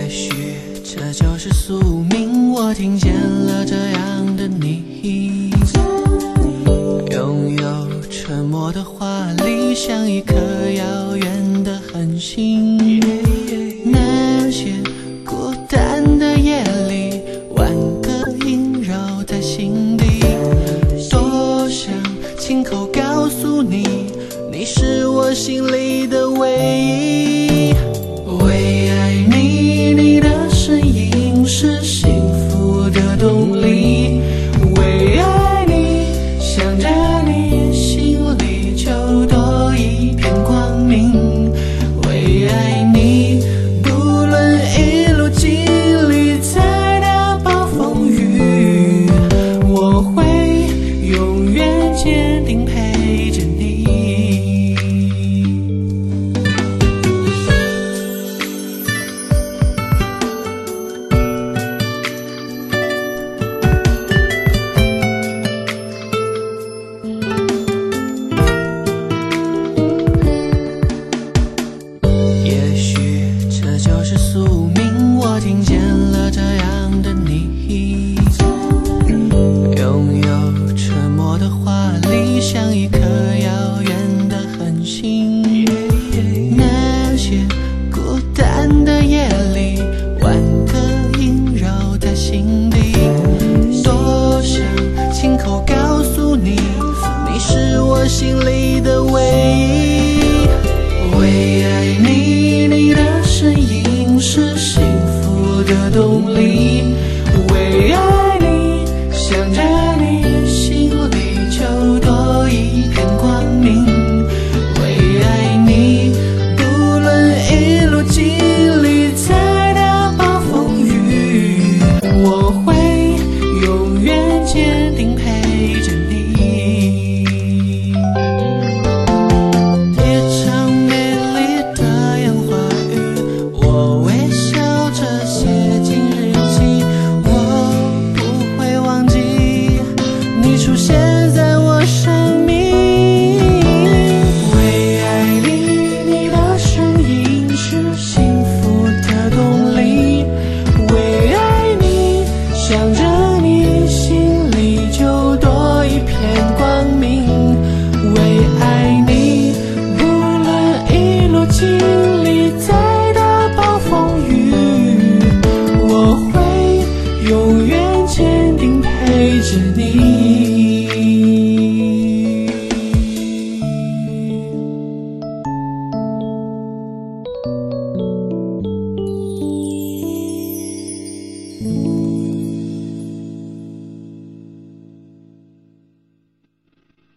许这就是宿命，我听见了这样的你，拥有沉默的华丽，像一颗遥远的恒星。那些孤单的夜里，万个萦绕在心底，多想亲口告诉你，你是我心里的唯一。为爱你，你的身影是幸福的动力。为爱你，想着你，心里就多一片光明。为爱你，不论一路经历再大暴风雨，我会永远坚定陪着你。也许这就是宿命，我听见了这样的你，拥有沉默的华丽，像一颗遥远的恒星。那些孤单的夜里，万个萦绕在心底，多想亲口告诉你，你是我心里的唯一。为爱你，你的身影是幸福的动力。